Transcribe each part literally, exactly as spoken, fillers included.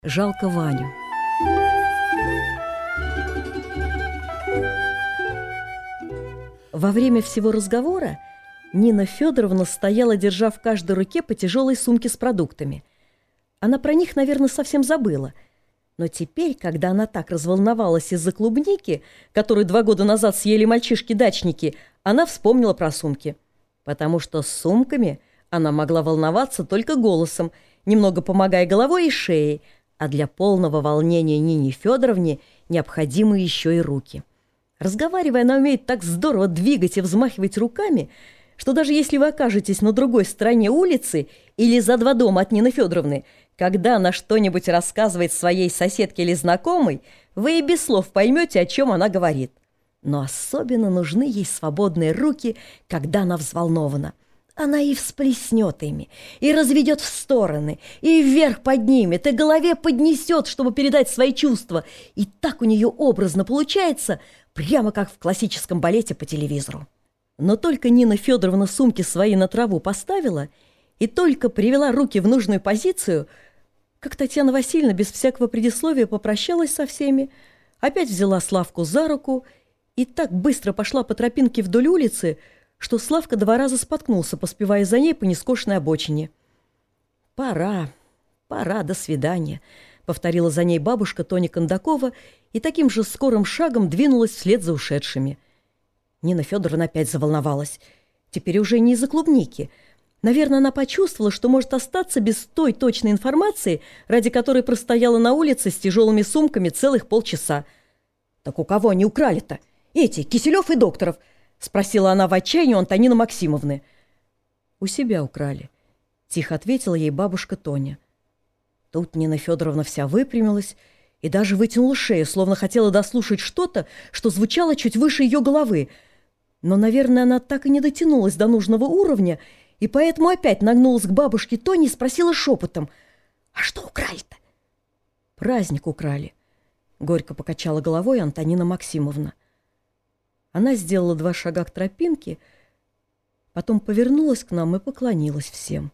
Жалко Ваню. Во время всего разговора Нина Федоровна стояла, держа в каждой руке по тяжелой сумке с продуктами. Она про них, наверное, совсем забыла. Но теперь, когда она так разволновалась из-за клубники, которую два года назад съели мальчишки-дачники, она вспомнила про сумки. Потому что с сумками она могла волноваться только голосом, немного помогая головой и шеей, а для полного волнения Нине Федоровне необходимы еще и руки. Разговаривая, она умеет так здорово двигать и взмахивать руками, что даже если вы окажетесь на другой стороне улицы или за два дома от Нины Федоровны, когда она что-нибудь рассказывает своей соседке или знакомой, вы и без слов поймете, о чем она говорит. Но особенно нужны ей свободные руки, когда она взволнована. Она и всплеснет ими, и разведет в стороны, и вверх поднимет, и голове поднесет, чтобы передать свои чувства. И так у нее образно получается, прямо как в классическом балете по телевизору. Но только Нина Федоровна сумки свои на траву поставила и только привела руки в нужную позицию, как Татьяна Васильевна без всякого предисловия попрощалась со всеми, опять взяла Славку за руку и так быстро пошла по тропинке вдоль улицы, что Славка два раза споткнулся, поспевая за ней по нескошенной обочине. «Пора, пора, до свидания», — повторила за ней бабушка Тоня Кондакова и таким же скорым шагом двинулась вслед за ушедшими. Нина Федоровна опять заволновалась. Теперь уже не из-за клубники. Наверное, она почувствовала, что может остаться без той точной информации, ради которой простояла на улице с тяжелыми сумками целых полчаса. «Так у кого они украли-то? Эти, Киселев и Докторов?» — спросила она в отчаянии у Антонины Максимовны. «У себя украли», — тихо ответила ей бабушка Тоня. Тут Нина Федоровна вся выпрямилась и даже вытянула шею, словно хотела дослушать что-то, что звучало чуть выше ее головы. Но, наверное, она так и не дотянулась до нужного уровня, и поэтому опять нагнулась к бабушке Тоне и спросила шепотом: «А что украли-то?» «Праздник украли», — горько покачала головой Антонина Максимовна. Она сделала два шага к тропинке, потом повернулась к нам и поклонилась всем.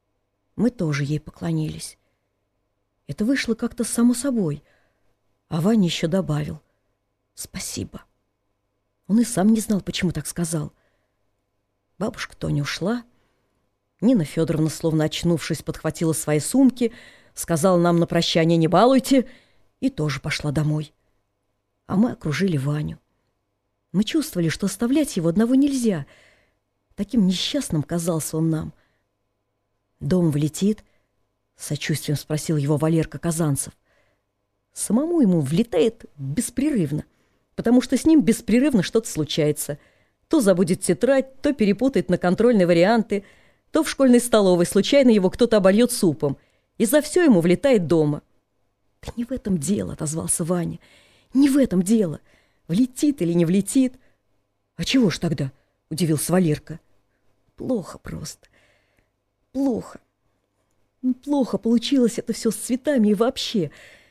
Мы тоже ей поклонились. Это вышло как-то само собой, а Ваня еще добавил: «Спасибо». Он и сам не знал, почему так сказал. Бабушка Тоня ушла. Нина Федоровна, словно очнувшись, подхватила свои сумки, сказала нам на прощание: «Не балуйте», и тоже пошла домой. А мы окружили Ваню. Мы чувствовали, что оставлять его одного нельзя. Таким несчастным казался он нам. «Дом влетит?» — с сочувствием спросил его Валерка Казанцев. Самому ему влетает беспрерывно, потому что с ним беспрерывно что-то случается. То забудет тетрадь, то перепутает на контрольные варианты, то в школьной столовой случайно его кто-то обольет супом. И за все ему влетает дома. «Да не в этом дело», — отозвался Ваня. «Не в этом дело. Влетит или не влетит». «А чего ж тогда?» — удивился Валерка. «Плохо просто. Плохо. Плохо получилось это все с цветами и вообще.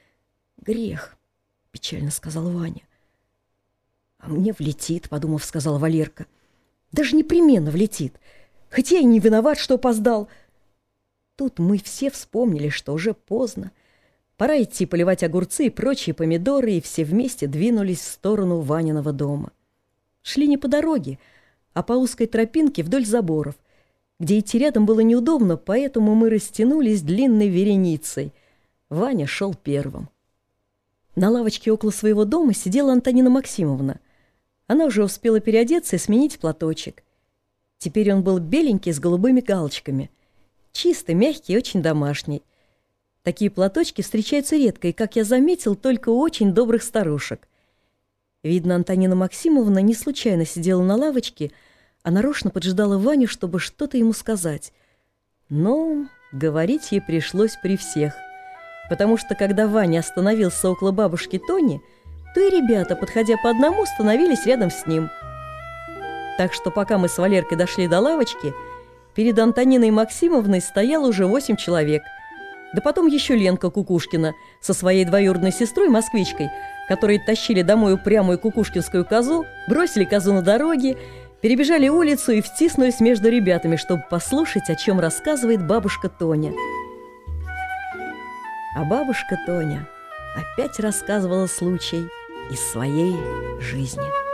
Грех», — печально сказал Ваня. «А мне влетит», — подумав, сказал Валерка. «Даже непременно влетит. Хотя я и не виноват, что опоздал». Тут мы все вспомнили, что уже поздно. Пора идти поливать огурцы и прочие помидоры, и все вместе двинулись в сторону Ваниного дома. Шли не по дороге, а по узкой тропинке вдоль заборов, где идти рядом было неудобно, поэтому мы растянулись длинной вереницей. Ваня шел первым. На лавочке около своего дома сидела Антонина Максимовна. Она уже успела переодеться и сменить платочек. Теперь он был беленький с голубыми галочками, чистый, мягкий и очень домашний. Такие платочки встречаются редко и, как я заметил, только у очень добрых старушек. Видно, Антонина Максимовна не случайно сидела на лавочке, а нарочно поджидала Ваню, чтобы что-то ему сказать. Но говорить ей пришлось при всех, потому что, когда Ваня остановился около бабушки Тони, то и ребята, подходя по одному, становились рядом с ним. Так что, пока мы с Валеркой дошли до лавочки, перед Антониной Максимовной стояло уже восемь человек. Да потом еще Ленка Кукушкина со своей двоюродной сестрой-москвичкой, которые тащили домой упрямую кукушкинскую козу, бросили козу на дороге, перебежали улицу и втиснулись между ребятами, чтобы послушать, о чем рассказывает бабушка Тоня. А бабушка Тоня опять рассказывала случай из своей жизни.